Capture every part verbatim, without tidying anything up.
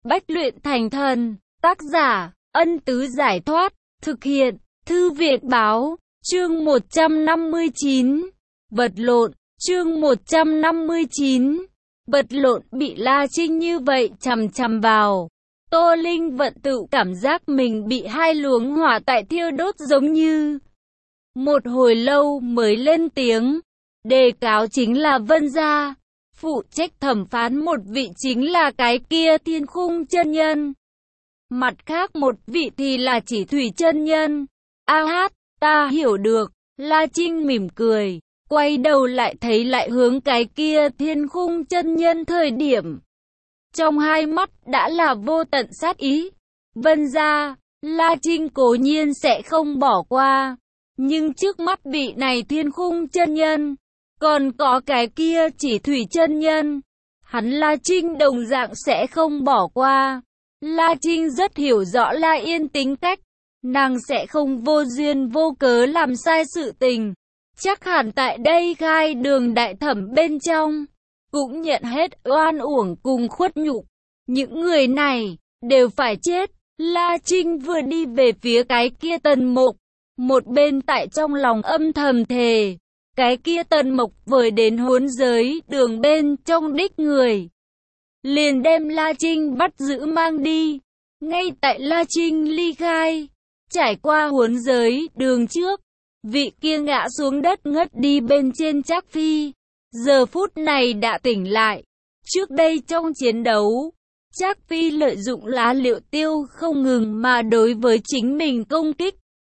Bách luyện thành thần. Tác giả, Ân Tứ Giải Thoát. Thực hiện, Thư Viện Báo. Chương một trăm năm mươi chín. Vật lộn. Chương một trăm năm mươi chín. Vật lộn bị La Trinh như vậy chằm chằm vào. Tô Linh Vận tự cảm giác mình bị hai luồng hỏa tại thiêu đốt giống như. Một hồi lâu mới lên tiếng. Đề cáo chính là Vân Gia. Phụ trách thẩm phán một vị chính là cái kia Thiên Khung chân nhân. Mặt khác một vị thì là Chỉ Thủy chân nhân. A hát, ta hiểu được. La Trinh mỉm cười, quay đầu lại thấy lại hướng cái kia Thiên Khung chân nhân thời điểm. Trong hai mắt đã là vô tận sát ý. Vân Gia, La Trinh cố nhiên sẽ không bỏ qua. Nhưng trước mắt vị này Thiên Khung chân nhân, còn có cái kia Chỉ Thủy chân nhân, hắn La Trinh đồng dạng sẽ không bỏ qua. La Trinh rất hiểu rõ La Yên tính cách, nàng sẽ không vô duyên vô cớ làm sai sự tình. Chắc hẳn tại đây khai đường đại thẩm bên trong, cũng nhận hết oan uổng cùng khuất nhục. Những người này đều phải chết. La Trinh vừa đi về phía cái kia Tần Mục, một bên tại trong lòng âm thầm thề, cái kia Tần Mục vừa đến huấn giới đường bên trong đích người, liền đem La Trinh bắt giữ mang đi. Ngay tại La Trinh ly khai, trải qua huấn giới đường trước, vị kia ngã xuống đất ngất đi bên trên Trác Phi, giờ phút này đã tỉnh lại. Trước đây trong chiến đấu, Trác Phi lợi dụng lá liệu tiêu không ngừng mà đối với chính mình công kích.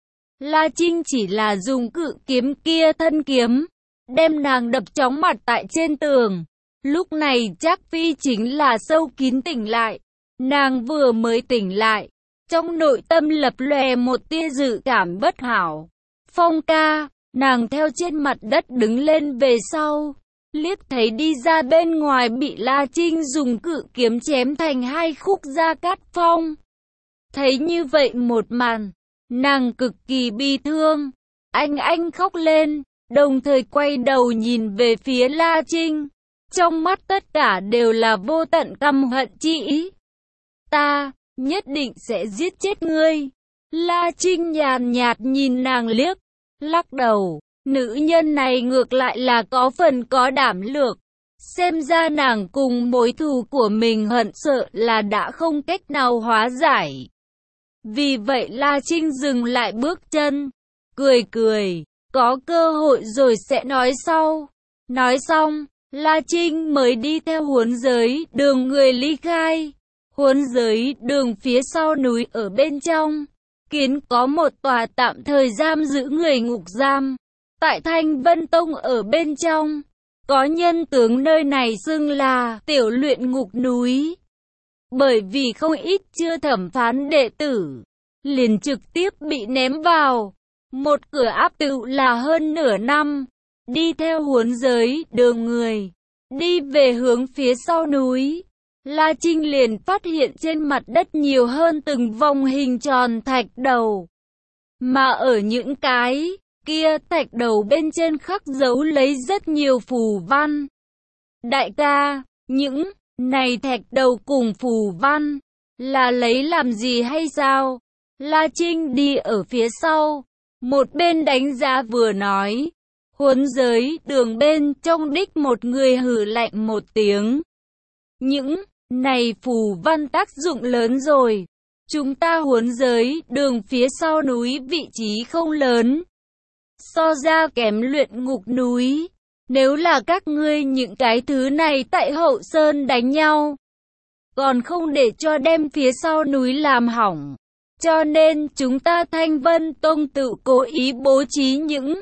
La Trinh chỉ là dùng cự kiếm kia thân kiếm, đem nàng đập chóng mặt tại trên tường. Lúc này Trác Phi chính là sâu kín tỉnh lại. Nàng vừa mới tỉnh lại, trong nội tâm lập lòe một tia dự cảm bất hảo. Phong ca, nàng theo trên mặt đất đứng lên về sau, liếc thấy đi ra bên ngoài bị La Trinh dùng cự kiếm chém thành hai khúc Gia Cát Phong. Thấy như vậy một màn, nàng cực kỳ bi thương, anh anh khóc lên, đồng thời quay đầu nhìn về phía La Trinh. Trong mắt tất cả đều là vô tận căm hận chi ý. Ta, nhất định sẽ giết chết ngươi. La Trinh nhàn nhạt nhìn nàng liếc, lắc đầu. Nữ nhân này ngược lại là có phần có đảm lược. Xem ra nàng cùng mối thù của mình hận sợ là đã không cách nào hóa giải. Vì vậy La Trinh dừng lại bước chân, cười cười, có cơ hội rồi sẽ nói sau. Nói xong, La Trinh mới đi theo huấn giới đường người ly khai. Huấn giới đường phía sau núi ở bên trong, kiến có một tòa tạm thời giam giữ người ngục giam. Tại Thanh Vân Tông ở bên trong, có nhân tướng nơi này xưng là tiểu luyện ngục núi. Bởi vì không ít chưa thẩm phán đệ tử, liền trực tiếp bị ném vào. Một cửa áp tự là hơn nửa năm. Đi theo huấn giới đường người, đi về hướng phía sau núi. La Trinh liền phát hiện trên mặt đất nhiều hơn từng vòng hình tròn thạch đầu. Mà ở những cái kia thạch đầu bên trên khắc dấu lấy rất nhiều phù văn. Đại ca, những này thạch đầu cùng phù văn là lấy làm gì hay sao? La Trinh đi ở phía sau, một bên đánh giá vừa nói. Huấn giới đường bên trong đích một người hừ lạnh một tiếng. Những này phù văn tác dụng lớn rồi. Chúng ta huấn giới đường phía sau núi vị trí không lớn, so ra kém luyện ngục núi. Nếu là các ngươi những cái thứ này tại hậu sơn đánh nhau, còn không để cho đem phía sau núi làm hỏng. Cho nên chúng ta Thanh Vân Tông tự cố ý bố trí những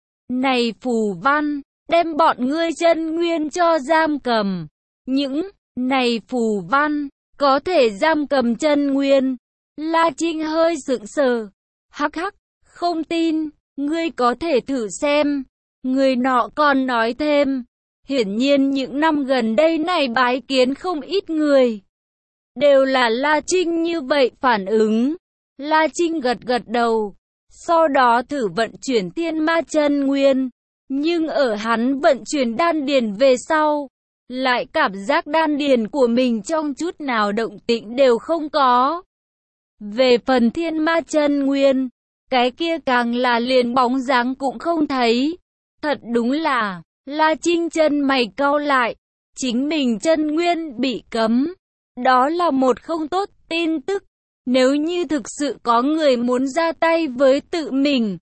này phù văn, đem bọn ngươi chân nguyên cho giam cầm. Những này phù văn có thể giam cầm chân nguyên. La Trinh hơi sững sờ. Hắc hắc, không tin, ngươi có thể thử xem. Người nọ còn nói thêm, hiển nhiên những năm gần đây này bái kiến không ít người, đều là La Trinh như vậy phản ứng. La Trinh gật gật đầu, sau đó thử vận chuyển thiên ma chân nguyên. Nhưng ở hắn vận chuyển đan điền về sau, lại cảm giác đan điền của mình trong chút nào động tĩnh đều không có. Về phần Thiên Ma Chân Nguyên, cái kia càng là liền bóng dáng cũng không thấy. Thật đúng là, La Trinh chân mày cau lại, chính mình chân nguyên bị cấm. Đó là một không tốt tin tức, nếu như thực sự có người muốn ra tay với tự mình.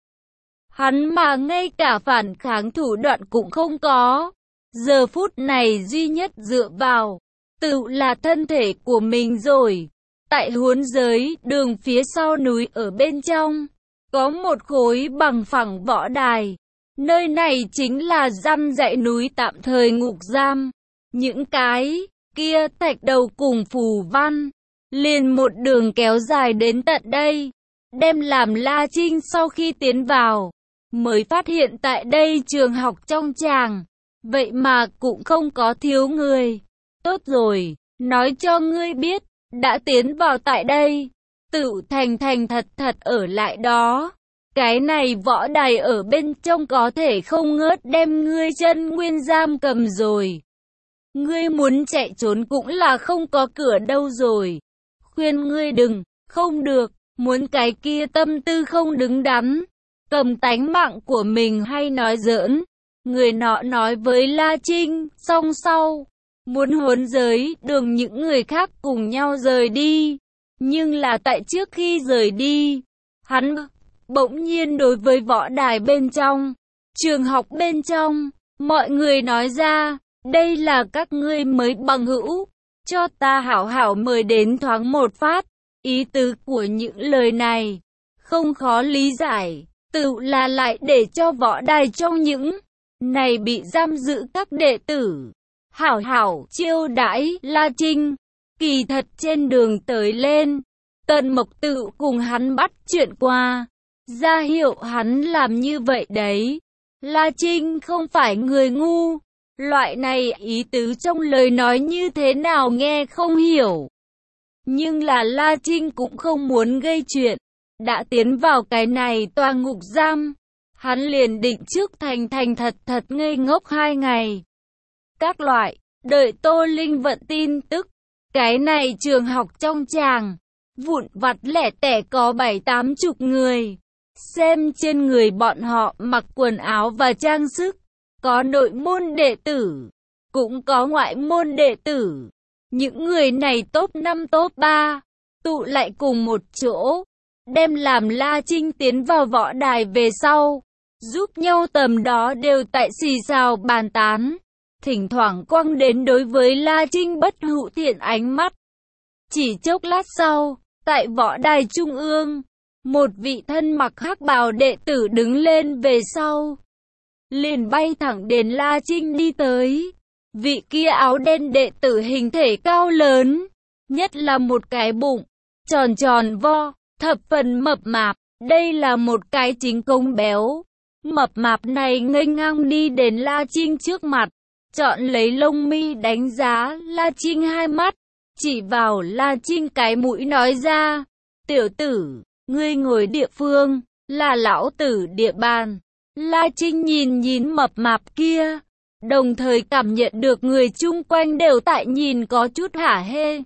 Hắn mà ngay cả phản kháng thủ đoạn cũng không có. Giờ phút này duy nhất dựa vào, tự là thân thể của mình rồi. Tại huấn giới, đường phía sau núi ở bên trong, có một khối bằng phẳng võ đài. Nơi này chính là giam dãy núi tạm thời ngục giam. Những cái kia thạch đầu cùng phù văn, liền một đường kéo dài đến tận đây. Đem làm La Trinh sau khi tiến vào, mới phát hiện tại đây trường học trong tràng, vậy mà cũng không có thiếu người. Tốt rồi, nói cho ngươi biết, đã tiến vào tại đây, tự thành thành thật thật ở lại đó. Cái này võ đài ở bên trong có thể không ngớt đem ngươi chân nguyên giam cầm rồi. Ngươi muốn chạy trốn cũng là không có cửa đâu rồi. Khuyên ngươi đừng, không được, muốn cái kia tâm tư không đứng đắn. Cầm tánh mạng của mình hay nói giỡn. Người nọ nói với La Trinh, song sau, muốn huấn giới đường những người khác cùng nhau rời đi. Nhưng là tại trước khi rời đi, hắn bỗng nhiên đối với võ đài bên trong, trường học bên trong, mọi người nói ra, đây là các ngươi mới bằng hữu, cho ta hảo hảo mời đến thoáng một phát. Ý tứ của những lời này, không khó lý giải, tự là lại để cho võ đài trong những này bị giam giữ các đệ tử. Hảo hảo chiêu đãi La Trinh, kỳ thật trên đường tới lên, Tần Mộc tự cùng hắn bắt chuyện qua, ra hiệu hắn làm như vậy đấy. La Trinh không phải người ngu, loại này ý tứ trong lời nói như thế nào nghe không hiểu. Nhưng là La Trinh cũng không muốn gây chuyện, đã tiến vào cái này tòa ngục giam, hắn liền định trước thành thành thật thật ngây ngốc hai ngày. Các loại, đợi Tô Linh vận tin tức, cái này trường học trong tràng, vụn vặt lẻ tẻ có bảy tám chục người. Xem trên người bọn họ mặc quần áo và trang sức, có nội môn đệ tử, cũng có ngoại môn đệ tử. Những người này top năm top ba, tụ lại cùng một chỗ, đem làm La Trinh tiến vào võ đài về sau, giúp nhau tầm đó đều tại xì xào bàn tán, thỉnh thoảng quăng đến đối với La Trinh bất hữu thiện ánh mắt. Chỉ chốc lát sau, tại võ đài trung ương, một vị thân mặc hắc bào đệ tử đứng lên về sau, liền bay thẳng đến La Trinh đi tới. Vị kia áo đen đệ tử hình thể cao lớn, nhất là một cái bụng tròn tròn vo, thập phần mập mạp. Đây là một cái chính công béo. Mập mạp này nghênh ngang đi đến La Trinh trước mặt, chọn lấy lông mi đánh giá La Trinh hai mắt, chỉ vào La Trinh cái mũi nói ra, tiểu tử, ngươi ngồi địa phương, là lão tử địa bàn. La Trinh nhìn nhìn mập mạp kia, đồng thời cảm nhận được người chung quanh đều tại nhìn có chút hả hê.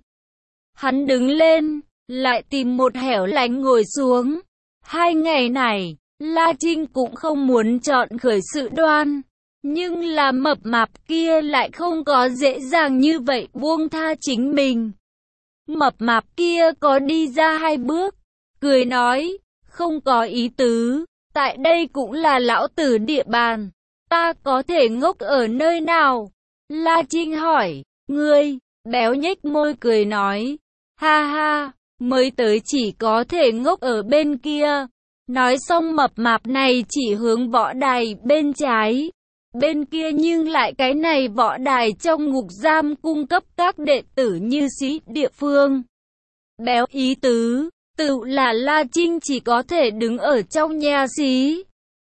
Hắn đứng lên, lại tìm một hẻo lánh ngồi xuống. Hai ngày này, La Trinh cũng không muốn chọn khởi sự đoan, nhưng là mập mạp kia lại không có dễ dàng như vậy buông tha chính mình. Mập mạp kia có đi ra hai bước, cười nói, không có ý tứ, tại đây cũng là lão tử địa bàn, ta có thể ngốc ở nơi nào? La Trinh hỏi, ngươi, béo nhếch môi cười nói, ha ha, mới tới chỉ có thể ngốc ở bên kia. Nói xong mập mạp này chỉ hướng võ đài bên trái, bên kia nhưng lại cái này võ đài trong ngục giam cung cấp các đệ tử như sĩ địa phương. Béo ý tứ, tự là La Trinh chỉ có thể đứng ở trong nhà xí.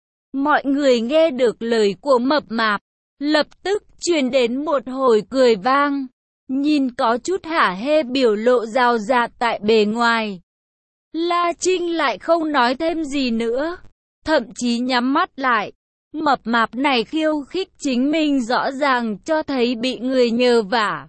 Mọi người nghe được lời của mập mạp, lập tức truyền đến một hồi cười vang, nhìn có chút hả hê biểu lộ rào rạt tại bề ngoài. La Trinh lại không nói thêm gì nữa, thậm chí nhắm mắt lại, Mập mạp này khiêu khích chính mình rõ ràng cho thấy bị người nhờ vả.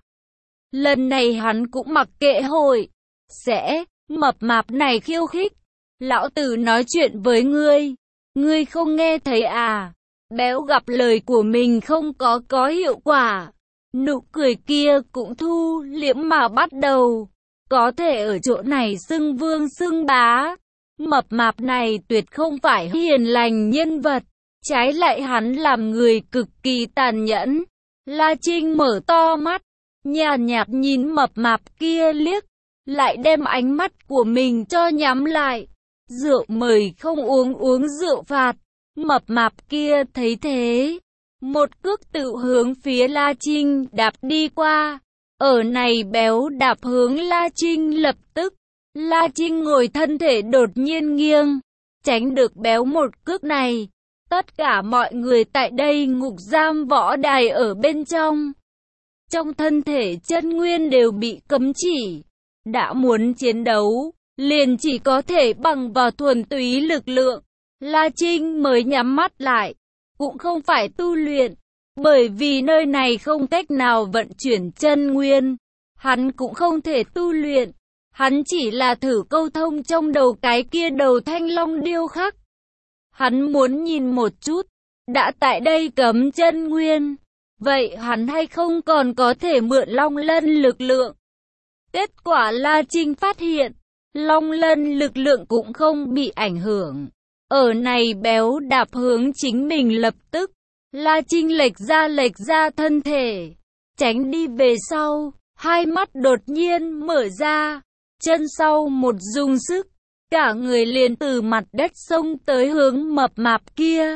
Lần này hắn cũng mặc kệ hội. Sẽ, mập mạp này khiêu khích. Lão tử nói chuyện với ngươi. Ngươi không nghe thấy à? Béo gặp lời của mình không có có hiệu quả. Nụ cười kia cũng thu liễm mà bắt đầu. Có thể ở chỗ này xưng vương xưng bá. Mập mạp này tuyệt không phải hiền lành nhân vật. Trái lại hắn làm người cực kỳ tàn nhẫn. La Trinh mở to mắt, nhàn nhạt nhìn mập mạp kia liếc, lại đem ánh mắt của mình cho nhắm lại. Rượu mời không uống uống rượu phạt. Mập mạp kia thấy thế, một cước tự hướng phía La Trinh đạp đi qua. Ở này béo đạp hướng La Trinh lập tức. La Trinh ngồi thân thể đột nhiên nghiêng, tránh được béo một cước này. Tất cả mọi người tại đây ngục giam võ đài ở bên trong. Trong thân thể chân nguyên đều bị cấm chỉ. Đã muốn chiến đấu, liền chỉ có thể bằng vào thuần túy lực lượng. La Trinh mới nhắm mắt lại, cũng không phải tu luyện, bởi vì nơi này không cách nào vận chuyển chân nguyên. Hắn cũng không thể tu luyện, hắn chỉ là thử câu thông trong đầu cái kia đầu thanh long điêu khắc. Hắn muốn nhìn một chút, đã tại đây cấm chân nguyên, vậy hắn hay không còn có thể mượn long lân lực lượng. Kết quả La Trinh phát hiện, long lân lực lượng cũng không bị ảnh hưởng. Ở này béo đạp hướng chính mình lập tức, La Trinh lệch ra lệch ra thân thể, tránh đi về sau, hai mắt đột nhiên mở ra, chân sau một dùng sức, cả người liền từ mặt đất xông tới hướng mập mạp kia.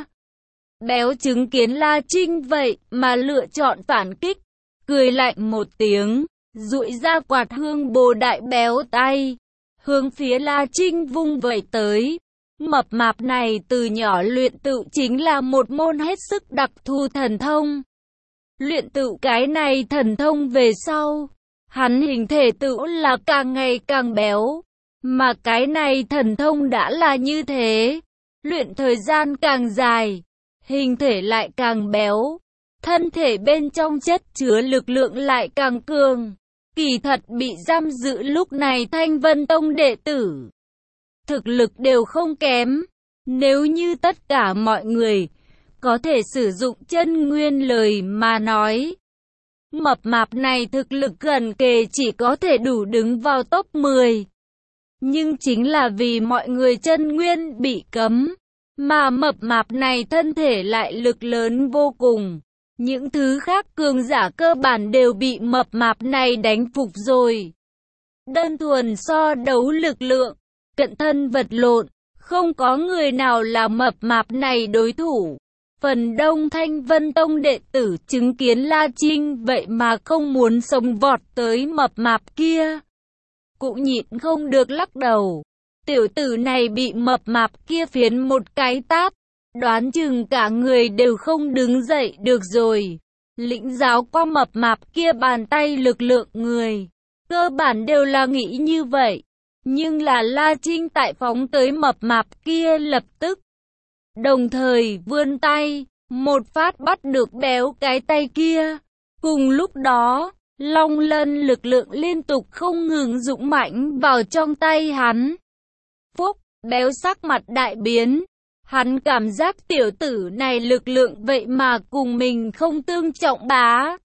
Béo chứng kiến La Trinh vậy mà lựa chọn phản kích, cười lạnh một tiếng, duỗi ra quạt hương bồ đại béo tay, hướng phía La Trinh vung vẩy tới. Mập mạp này từ nhỏ luyện tựu chính là một môn hết sức đặc thù thần thông. Luyện tựu cái này thần thông về sau, hắn hình thể tựu là càng ngày càng béo. Mà cái này thần thông đã là như thế, luyện thời gian càng dài, hình thể lại càng béo, thân thể bên trong chất chứa lực lượng lại càng cường. Kỳ thật bị giam giữ lúc này Thanh Vân Tông đệ tử, thực lực đều không kém. Nếu như tất cả mọi người có thể sử dụng chân nguyên lời mà nói, mập mạp này thực lực gần kề chỉ có thể đủ đứng vào top mười. Nhưng chính là vì mọi người chân nguyên bị cấm, mà mập mạp này thân thể lại lực lớn vô cùng. Những thứ khác cường giả cơ bản đều bị mập mạp này đánh phục rồi. Đơn thuần so đấu lực lượng, cận thân vật lộn, không có người nào là mập mạp này đối thủ. Phần đông Thanh Vân Tông đệ tử chứng kiến La Trinh vậy mà không muốn xông vọt tới mập mạp kia, cũng nhịn không được lắc đầu. Tiểu tử này bị mập mạp kia phiến một cái tát, đoán chừng cả người đều không đứng dậy được rồi. Lĩnh giáo qua mập mạp kia bàn tay lực lượng người, cơ bản đều là nghĩ như vậy. Nhưng là La Trinh tại phóng tới mập mạp kia lập tức, đồng thời vươn tay, một phát bắt được béo cái tay kia. Cùng lúc đó, long lân lực lượng liên tục không ngừng dũng mãnh vào trong tay hắn. Phúc, béo sắc mặt đại biến. Hắn cảm giác tiểu tử này lực lượng vậy mà cùng mình không tương trọng bá.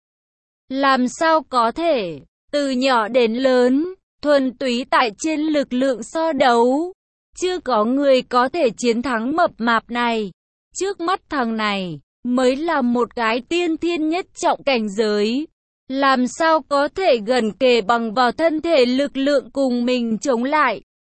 Làm sao có thể, từ nhỏ đến lớn, thuần túy tại trên lực lượng so đấu. Chưa có người có thể chiến thắng mập mạp này. Trước mắt thằng này, mới là một cái tiên thiên nhất trọng cảnh giới. Làm sao có thể gần kề bằng vào thân thể lực lượng cùng mình chống lại.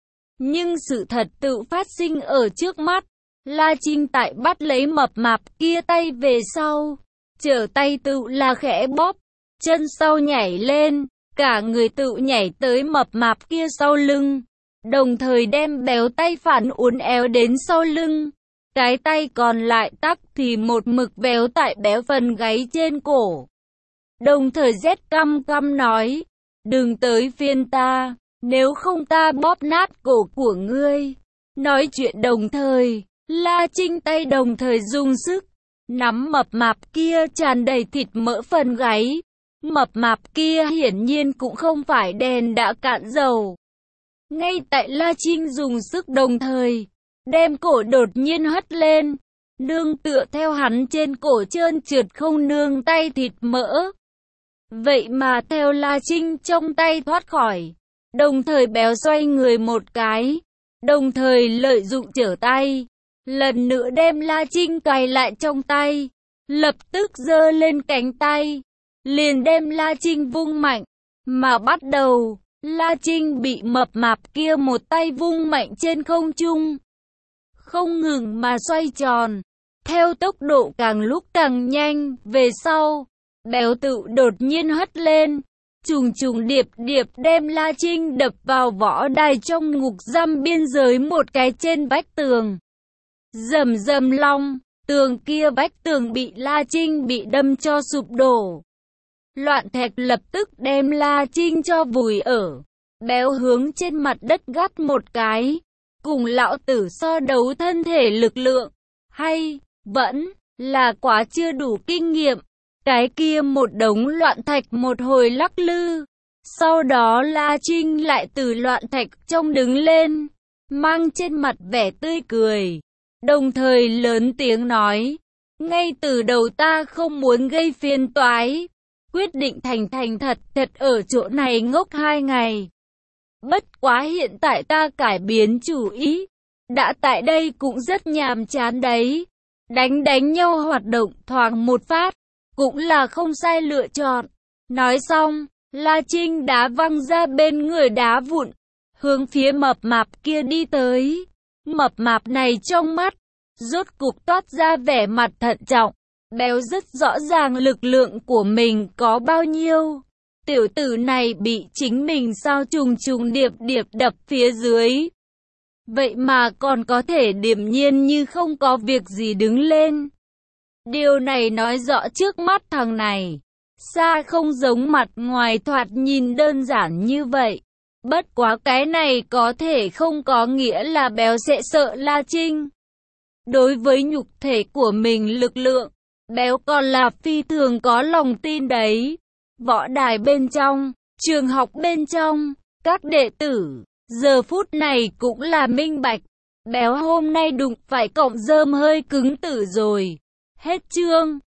Nhưng sự thật tự phát sinh ở trước mắt. La Trinh tại bắt lấy mập mạp kia tay về sau, trở tay tự là khẽ bóp, chân sau nhảy lên, cả người tự nhảy tới mập mạp kia sau lưng, đồng thời đem béo tay phản uốn éo đến sau lưng. Cái tay còn lại tắc thì một mực véo tại béo phần gáy trên cổ. Đồng thời rét căm căm nói, đừng tới phiên ta, nếu không ta bóp nát cổ của ngươi. Nói chuyện đồng thời, La Trinh tay đồng thời dùng sức, nắm mập mạp kia tràn đầy thịt mỡ phần gáy. Mập mạp kia hiển nhiên cũng không phải đèn đã cạn dầu. Ngay tại La Trinh dùng sức đồng thời, đem cổ đột nhiên hất lên, nương tựa theo hắn trên cổ trơn trượt không nương tay thịt mỡ. Vậy mà theo La Trinh trong tay thoát khỏi, đồng thời béo xoay người một cái, đồng thời lợi dụng trở tay, lần nữa đem La Trinh cài lại trong tay, lập tức giơ lên cánh tay, liền đem La Trinh vung mạnh, mà bắt đầu, La Trinh bị mập mạp kia một tay vung mạnh trên không trung, không ngừng mà xoay tròn, theo tốc độ càng lúc càng nhanh, về sau, béo tự đột nhiên hất lên, trùng trùng điệp điệp đem La Trinh đập vào võ đài trong ngục giam biên giới một cái trên vách tường. Rầm rầm long, tường kia vách tường bị La Trinh bị đâm cho sụp đổ. Loạn thạch lập tức đem La Trinh cho vùi ở. Béo hướng trên mặt đất gắt một cái. Cùng lão tử so đấu thân thể lực lượng. Hay, vẫn, là quá chưa đủ kinh nghiệm. Cái kia một đống loạn thạch một hồi lắc lư. Sau đó La Trinh lại từ loạn thạch trong đứng lên. Mang trên mặt vẻ tươi cười. Đồng thời lớn tiếng nói. Ngay từ đầu ta không muốn gây phiền toái. Quyết định thành thành thật thật ở chỗ này ngốc hai ngày. Bất quá hiện tại ta cải biến chủ ý. Đã tại đây cũng rất nhàm chán đấy. Đánh đánh nhau hoạt động thoáng một phát. Cũng là không sai lựa chọn. Nói xong, La Trinh đá văng ra bên người đá vụn. Hướng phía mập mạp kia đi tới. Mập mạp này trong mắt. Rốt cục toát ra vẻ mặt thận trọng. Béo rất rõ ràng lực lượng của mình có bao nhiêu. Tiểu tử này bị chính mình sao trùng trùng điệp điệp đập phía dưới. Vậy mà còn có thể điềm nhiên như không có việc gì đứng lên. Điều này nói rõ trước mắt thằng này. Xa không giống mặt ngoài thoạt nhìn đơn giản như vậy. Bất quá cái này có thể không có nghĩa là béo sẽ sợ La Trinh. Đối với nhục thể của mình lực lượng, béo còn là phi thường có lòng tin đấy. Võ đài bên trong, trường học bên trong, các đệ tử, giờ phút này cũng là minh bạch. Béo hôm nay đụng phải cọng rơm hơi cứng tử rồi. Hết chương.